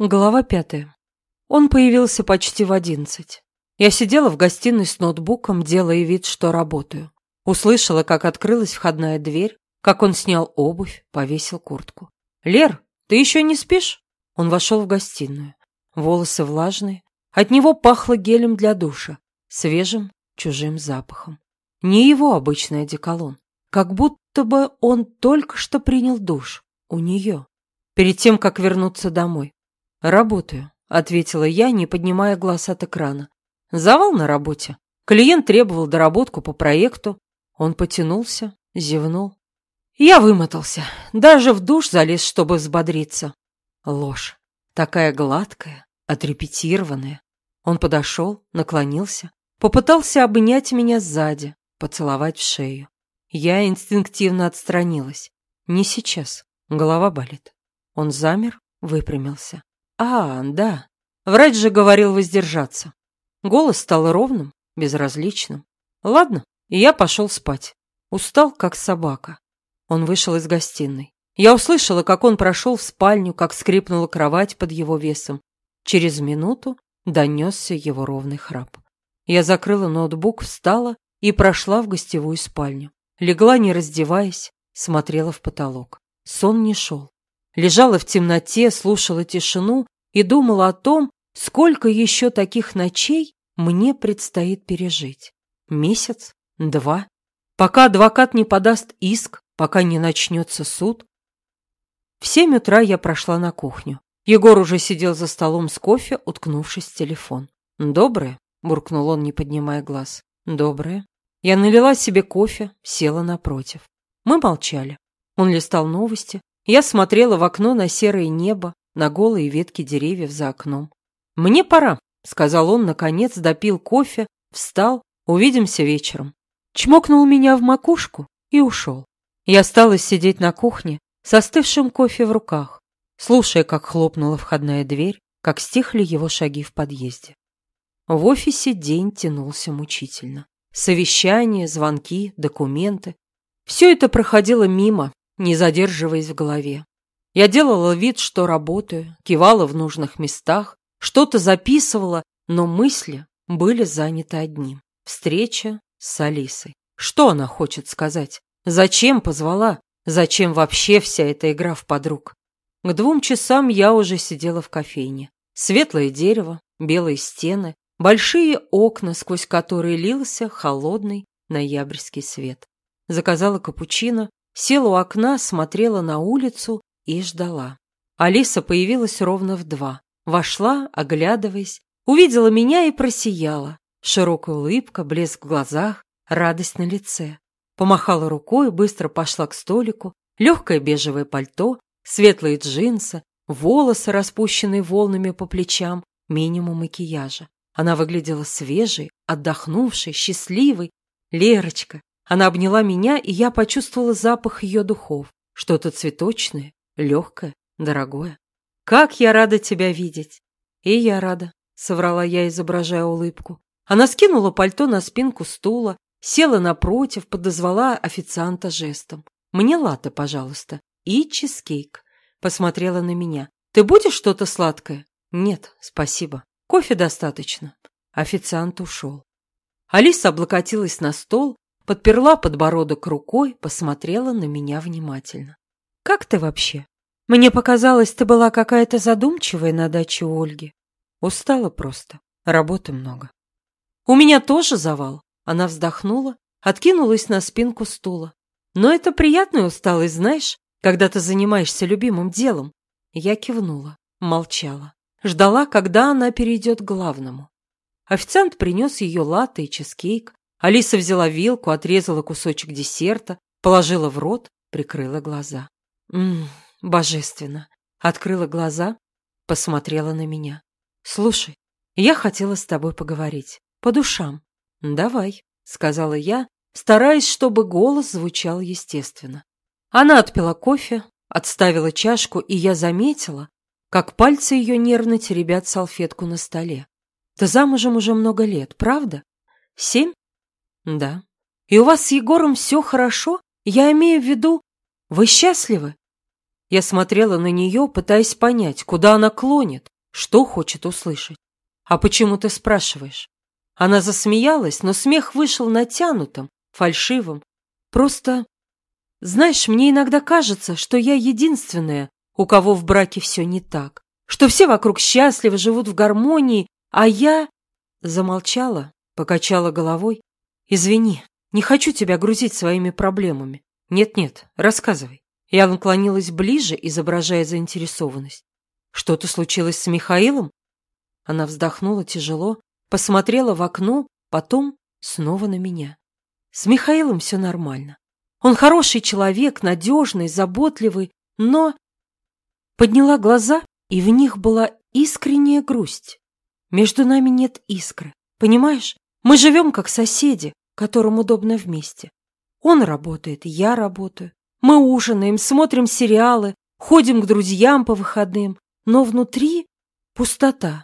Глава 5. Он появился почти в 11. Я сидела в гостиной с ноутбуком, делая вид, что работаю. Услышала, как открылась входная дверь, как он снял обувь, повесил куртку. «Лер, ты еще не спишь?» Он вошел в гостиную. Волосы влажные. От него пахло гелем для душа, свежим чужим запахом. Не его обычный одеколон. Как будто бы он только что принял душ у нее, перед тем, как вернуться домой. «Работаю», — ответила я, не поднимая глаз от экрана. «Завал на работе. Клиент требовал доработку по проекту». Он потянулся, зевнул. Я вымотался. Даже в душ залез, чтобы взбодриться. Ложь. Такая гладкая, отрепетированная. Он подошел, наклонился, попытался обнять меня сзади, поцеловать в шею. Я инстинктивно отстранилась. Не сейчас. Голова болит. Он замер, выпрямился. Да. Врач же говорил воздержаться. Голос стал ровным, безразличным. Ладно, и я пошел спать. Устал, как собака. Он вышел из гостиной. Я услышала, как он прошел в спальню, как скрипнула кровать под его весом. Через минуту донесся его ровный храп. Я закрыла ноутбук, встала и прошла в гостевую спальню. Легла, не раздеваясь, смотрела в потолок. Сон не шел. Лежала в темноте, слушала тишину и думала о том, сколько еще таких ночей мне предстоит пережить. Месяц? 2? Пока адвокат не подаст иск, пока не начнется суд. В 7 утра я прошла на кухню. Егор уже сидел за столом с кофе, уткнувшись в телефон. «Доброе?» – буркнул он, не поднимая глаз. «Доброе». Я налила себе кофе, села напротив. Мы молчали. Он листал новости. Я смотрела в окно на серое небо, на голые ветки деревьев за окном. «Мне пора», — сказал он, наконец допил кофе, встал, увидимся вечером. Чмокнул меня в макушку и ушел. Я осталась сидеть на кухне с остывшим кофе в руках, слушая, как хлопнула входная дверь, как стихли его шаги в подъезде. В офисе день тянулся мучительно. Совещания, звонки, документы. Все это проходило мимо, не задерживаясь в голове. Я делала вид, что работаю, кивала в нужных местах, что-то записывала, но мысли были заняты одним. Встреча с Алисой. Что она хочет сказать? Зачем позвала? Зачем вообще вся эта игра в подруг? К 2 часам я уже сидела в кофейне. Светлое дерево, белые стены, большие окна, сквозь которые лился холодный ноябрьский свет. Заказала капучино, села у окна, смотрела на улицу и ждала. Алиса появилась ровно в 2. Вошла, оглядываясь, увидела меня и просияла. Широкая улыбка, блеск в глазах, радость на лице. Помахала рукой, быстро пошла к столику. Легкое бежевое пальто, светлые джинсы, волосы, распущенные волнами по плечам, минимум макияжа. Она выглядела свежей, отдохнувшей, счастливой. «Лерочка!» Она обняла меня, и я почувствовала запах ее духов. Что-то цветочное, легкое, дорогое. «Как я рада тебя видеть!» «И я рада», — соврала я, изображая улыбку. Она скинула пальто на спинку стула, села напротив, подозвала официанта жестом. «Мне латте, пожалуйста, и чизкейк». Посмотрела на меня. «Ты будешь что-то сладкое?» «Нет, спасибо. Кофе достаточно». Официант ушел. Алиса облокотилась на стол, подперла подбородок рукой, посмотрела на меня внимательно. «Как ты вообще? Мне показалось, ты была какая-то задумчивая на даче у Ольги». «Устала просто. Работы много». «У меня тоже завал». Она вздохнула, откинулась на спинку стула. «Но это приятная усталость, знаешь, когда ты занимаешься любимым делом». Я кивнула, молчала. Ждала, когда она перейдет к главному. Официант принес ее латте и чизкейк. Алиса взяла вилку, отрезала кусочек десерта, положила в рот, прикрыла глаза. Божественно. Открыла глаза, посмотрела на меня. «Слушай, я хотела с тобой поговорить. По душам». «Давай», — сказала я, стараясь, чтобы голос звучал естественно. Она отпила кофе, отставила чашку, и я заметила, как пальцы ее нервно теребят салфетку на столе. «Ты замужем уже много лет, правда? 7? «Да». «И у вас с Егором все хорошо? Я имею в виду, вы счастливы?» Я смотрела на нее, пытаясь понять, куда она клонит, Что хочет услышать? А почему ты спрашиваешь? Она засмеялась, но смех вышел натянутым, фальшивым. Просто, знаешь, мне иногда кажется, что я единственная, у кого в браке все не так, что все вокруг счастливы, живут в гармонии, а я... Замолчала, покачала головой. Извини, не хочу тебя грузить своими проблемами. Нет-нет, рассказывай. Я наклонилась ближе, изображая заинтересованность. Что-то случилось с Михаилом? Она вздохнула тяжело, посмотрела в окно, потом снова на меня. С Михаилом все нормально. Он хороший человек, надежный, заботливый, но... Подняла глаза, и в них была искренняя грусть. Между нами нет искры, понимаешь? Мы живем как соседи, которым удобно вместе. Он работает, я работаю. Мы ужинаем, смотрим сериалы, ходим к друзьям по выходным, но внутри пустота.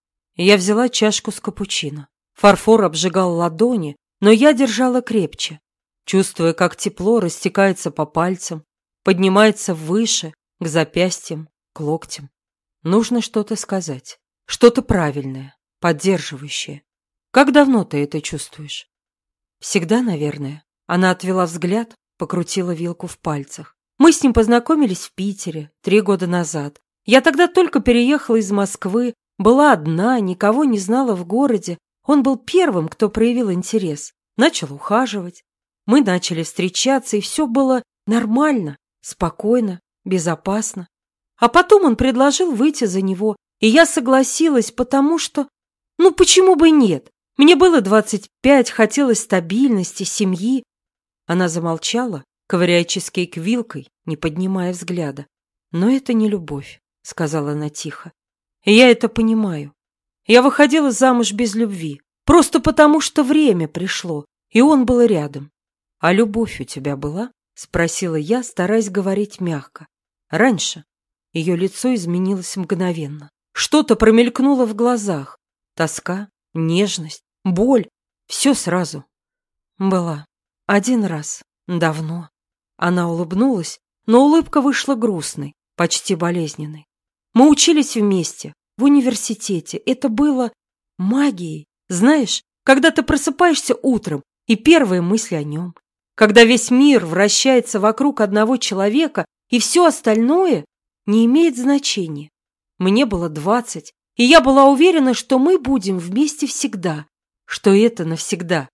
Я взяла чашку с капучино. Фарфор обжигал ладони, но я держала крепче, чувствуя, как тепло растекается по пальцам, поднимается выше, к запястьям, к локтям. Нужно что-то сказать, что-то правильное, поддерживающее. Как давно ты это чувствуешь? Всегда, наверное. Она отвела взгляд, покрутила вилку в пальцах. Мы с ним познакомились в Питере 3 года назад. Я тогда только переехала из Москвы, была одна, никого не знала в городе. Он был первым, кто проявил интерес. Начал ухаживать. Мы начали встречаться, и все было нормально, спокойно, безопасно. А потом он предложил выйти за него, и я согласилась, потому что... Ну, почему бы нет? Мне было 25, хотелось стабильности, семьи. Она замолчала, ковыряя чизкейк вилкой, не поднимая взгляда. «Но это не любовь», — сказала она тихо. «И я это понимаю. Я выходила замуж без любви, просто потому что время пришло, и он был рядом. А любовь у тебя была?» — спросила я, стараясь говорить мягко. Раньше ее лицо изменилось мгновенно. Что-то промелькнуло в глазах. Тоска, нежность, боль. Все сразу. Была. 1 раз. Давно. Она улыбнулась, но улыбка вышла грустной, почти болезненной. Мы учились вместе, в университете. Это было магией. Знаешь, когда ты просыпаешься утром, и первые мысли о нем. Когда весь мир вращается вокруг одного человека, и все остальное не имеет значения. Мне было 20, и я была уверена, что мы будем вместе всегда, что это навсегда.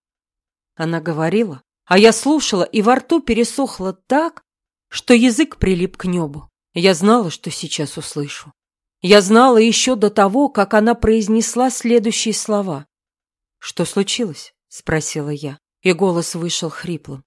Она говорила, а я слушала, и во рту пересохло так, что язык прилип к небу. Я знала, что сейчас услышу. Я знала еще до того, как она произнесла следующие слова. «Что случилось?» — спросила я, и голос вышел хриплым.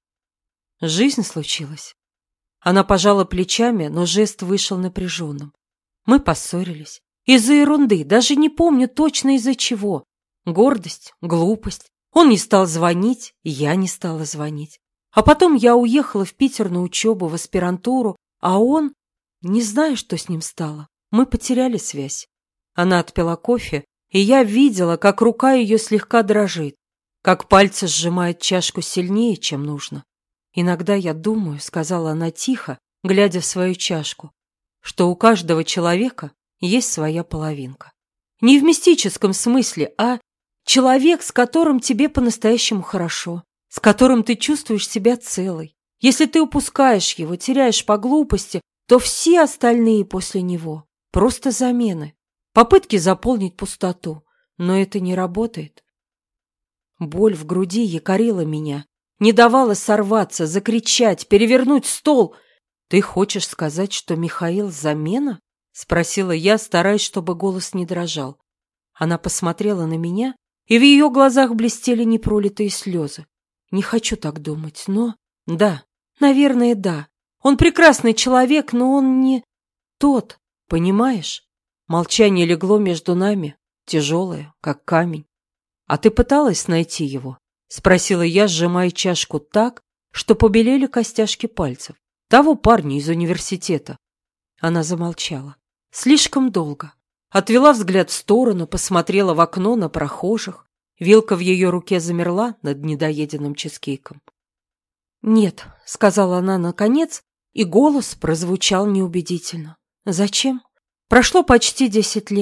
«Жизнь случилась». Она пожала плечами, но жест вышел напряженным. Мы поссорились. Из-за ерунды, даже не помню точно из-за чего. Гордость, глупость. Он не стал звонить, я не стала звонить. А потом я уехала в Питер на учебу, в аспирантуру, а он... Не знаю, что с ним стало. Мы потеряли связь. Она отпила кофе, и я видела, как рука ее слегка дрожит, как пальцы сжимают чашку сильнее, чем нужно. «Иногда я думаю», — сказала она тихо, глядя в свою чашку, что у каждого человека есть своя половинка. Не в мистическом смысле, а человек, с которым тебе по-настоящему хорошо, с которым ты чувствуешь себя целой. Если ты упускаешь его, теряешь по глупости, то все остальные после него просто замены, попытки заполнить пустоту, но это не работает. Боль в груди якорила меня, не давала сорваться, закричать, перевернуть стол. «Ты хочешь сказать, что Михаил замена?» — спросила я, стараясь, чтобы голос не дрожал. Она посмотрела на меня, и в ее глазах блестели непролитые слезы. «Не хочу так думать, но...» «Да, наверное, да. Он прекрасный человек, но он не тот, понимаешь?» Молчание легло между нами, тяжелое, как камень. «А ты пыталась найти его?» — спросила я, сжимая чашку так, что побелели костяшки пальцев. «Того парня из университета». Она замолчала. Слишком долго. Отвела взгляд в сторону, посмотрела в окно на прохожих. Вилка в ее руке замерла над недоеденным чизкейком. «Нет», — сказала она наконец, и голос прозвучал неубедительно. «Зачем? Прошло почти 10 лет.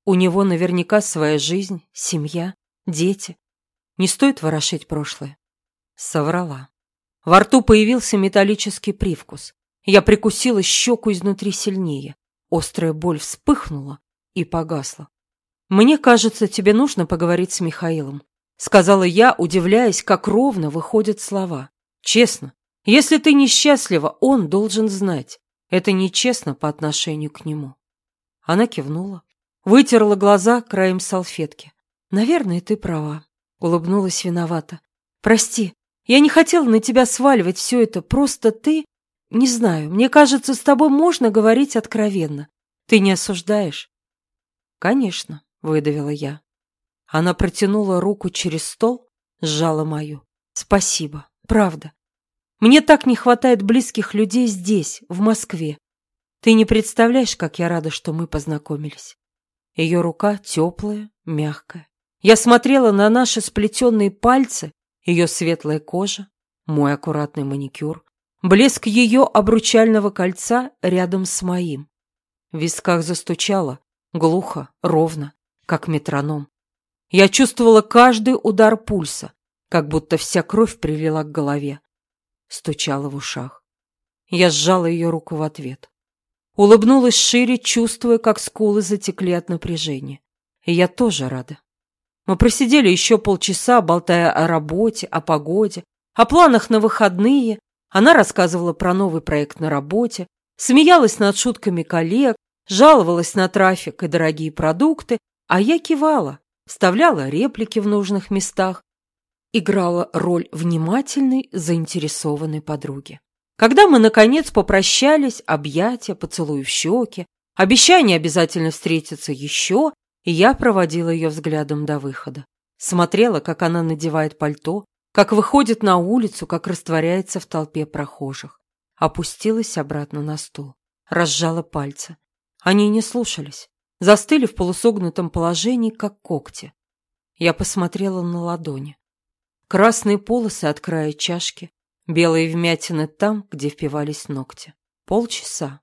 У него наверняка своя жизнь, семья, дети. Не стоит ворошить прошлое. Соврала. Во рту появился металлический привкус. Я прикусила щеку изнутри сильнее. Острая боль вспыхнула и погасла. «Мне кажется, тебе нужно поговорить с Михаилом», — сказала я, удивляясь, как ровно выходят слова. «Честно, если ты несчастлива, он должен знать. Это нечестно по отношению к нему». Она кивнула, вытерла глаза краем салфетки. «Наверное, ты права», — улыбнулась виновата. «Прости, я не хотела на тебя сваливать все это, просто ты... Не знаю, мне кажется, с тобой можно говорить откровенно. Ты не осуждаешь?» «Конечно», — выдавила я. Она протянула руку через стол, сжала мою. «Спасибо, правда. Мне так не хватает близких людей здесь, в Москве. Ты не представляешь, как я рада, что мы познакомились». Ее рука теплая, мягкая. Я смотрела на наши сплетенные пальцы, ее светлая кожа, мой аккуратный маникюр, блеск ее обручального кольца рядом с моим. В висках застучало, глухо, ровно, как метроном. Я чувствовала каждый удар пульса, как будто вся кровь прилила к голове. Стучала в ушах. Я сжала ее руку в ответ. Улыбнулась шире, чувствуя, как скулы затекли от напряжения. И я тоже рада. Мы просидели еще полчаса, болтая о работе, о погоде, о планах на выходные. Она рассказывала про новый проект на работе, смеялась над шутками коллег, жаловалась на трафик и дорогие продукты, а я кивала, вставляла реплики в нужных местах, играла роль внимательной, заинтересованной подруги. Когда мы, наконец, попрощались, объятия, поцелуи в щеки, обещание обязательно встретиться еще, и я проводила ее взглядом до выхода. Смотрела, как она надевает пальто, как выходит на улицу, как растворяется в толпе прохожих. Опустилась обратно на стул, разжала пальцы. Они не слушались, застыли в полусогнутом положении, как когти. Я посмотрела на ладони. Красные полосы от края чашки, белые вмятины там, где впивались ногти. Полчаса.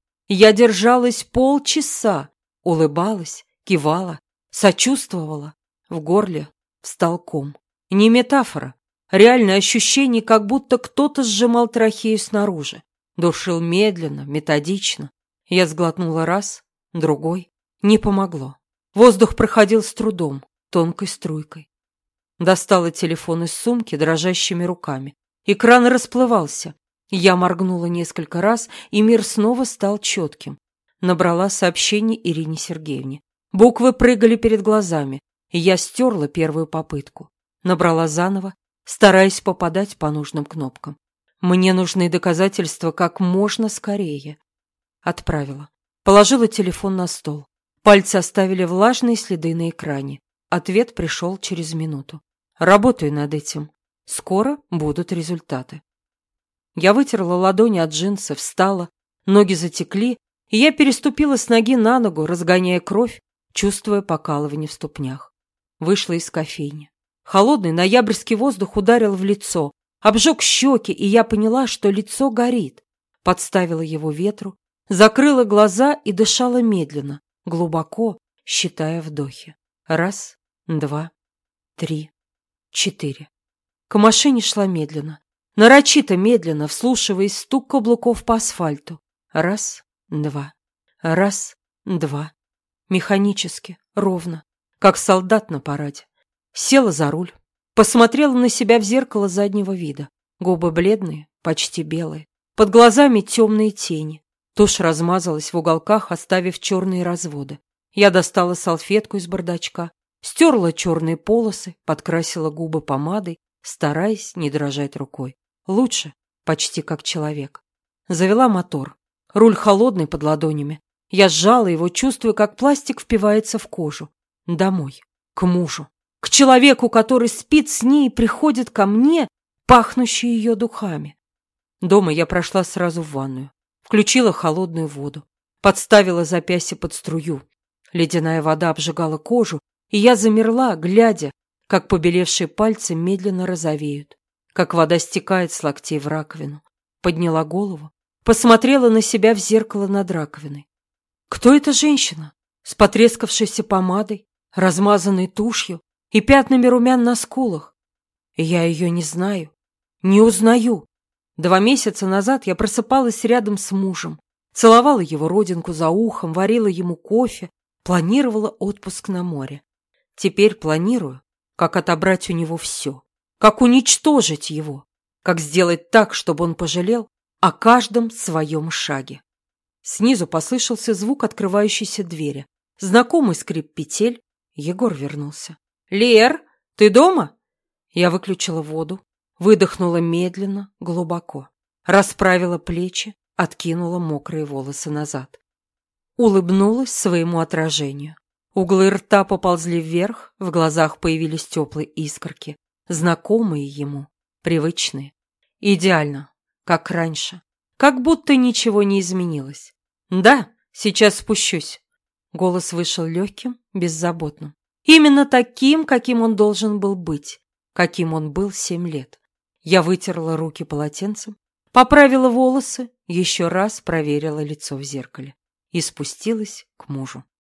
Я держалась полчаса, улыбалась, кивала, сочувствовала. В горле встал ком. Не метафора, реальное ощущение, как будто кто-то сжимал трахею снаружи. Душил медленно, методично. Я сглотнула раз, другой. Не помогло. Воздух проходил с трудом, тонкой струйкой. Достала телефон из сумки дрожащими руками. Экран расплывался. Я моргнула несколько раз, и мир снова стал четким. Набрала сообщение Ирине Сергеевне. Буквы прыгали перед глазами, и я стерла первую попытку. Набрала заново, стараясь попадать по нужным кнопкам. Мне нужны доказательства как можно скорее. Отправила. Положила телефон на стол. Пальцы оставили влажные следы на экране. Ответ пришел через минуту. Работаю над этим. Скоро будут результаты. Я вытерла ладони от джинсов, встала, ноги затекли, и я переступила с ноги на ногу, разгоняя кровь, чувствуя покалывание в ступнях. Вышла из кофейни. Холодный ноябрьский воздух ударил в лицо, обжег щеки, и я поняла, что лицо горит. Подставила его ветру, закрыла глаза и дышала медленно, глубоко, считая вдохи. 1, 2, 3, 4. К машине шла медленно, нарочито медленно, вслушиваясь в стук каблуков по асфальту. 1, 2, 1, 2. Механически, ровно, как солдат на параде. Села за руль, посмотрела на себя в зеркало заднего вида. Губы бледные, почти белые, под глазами темные тени. Тушь размазалась в уголках, оставив черные разводы. Я достала салфетку из бардачка, стерла черные полосы, подкрасила губы помадой, стараясь не дрожать рукой. Лучше, почти как человек. Завела мотор. Руль холодный под ладонями. Я сжала его, чувствуя, как пластик впивается в кожу. Домой, к мужу, к человеку, который спит с ней и приходит ко мне, пахнущий ее духами. Дома я прошла сразу в ванную. Включила холодную воду. Подставила запястье под струю. Ледяная вода обжигала кожу, и я замерла, глядя, как побелевшие пальцы медленно розовеют, как вода стекает с локтей в раковину. Подняла голову, посмотрела на себя в зеркало над раковиной. Кто эта женщина? с потрескавшейся помадой, размазанной тушью и пятнами румян на скулах. Я ее не знаю, не узнаю. 2 месяца назад я просыпалась рядом с мужем, целовала его родинку за ухом, варила ему кофе, планировала отпуск на море. Теперь планирую, как отобрать у него все, как уничтожить его, как сделать так, чтобы он пожалел о каждом своем шаге. Снизу послышался звук открывающейся двери. Знакомый скрип петель. Егор вернулся. «Лер, ты дома?» Я выключила воду, выдохнула медленно, глубоко, расправила плечи, откинула мокрые волосы назад. Улыбнулась своему отражению. Углы рта поползли вверх, в глазах появились теплые искорки, знакомые ему, привычные. Идеально, как раньше, как будто ничего не изменилось. «Да, сейчас спущусь». Голос вышел легким, беззаботным. Именно таким, каким он должен был быть, каким он был 7 лет. Я вытерла руки полотенцем, поправила волосы, еще раз проверила лицо в зеркале и спустилась к мужу.